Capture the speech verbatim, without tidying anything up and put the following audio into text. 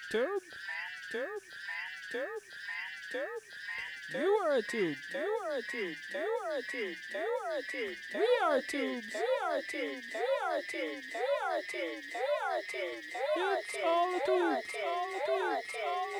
Tube, tube, tube, tube. You are a tube. You are a tube. You are a tube. You are a tube. We are tubes. We are tubes. We are tubes. We are tubes. We are tubes. It's all the tubes. All the tubes. All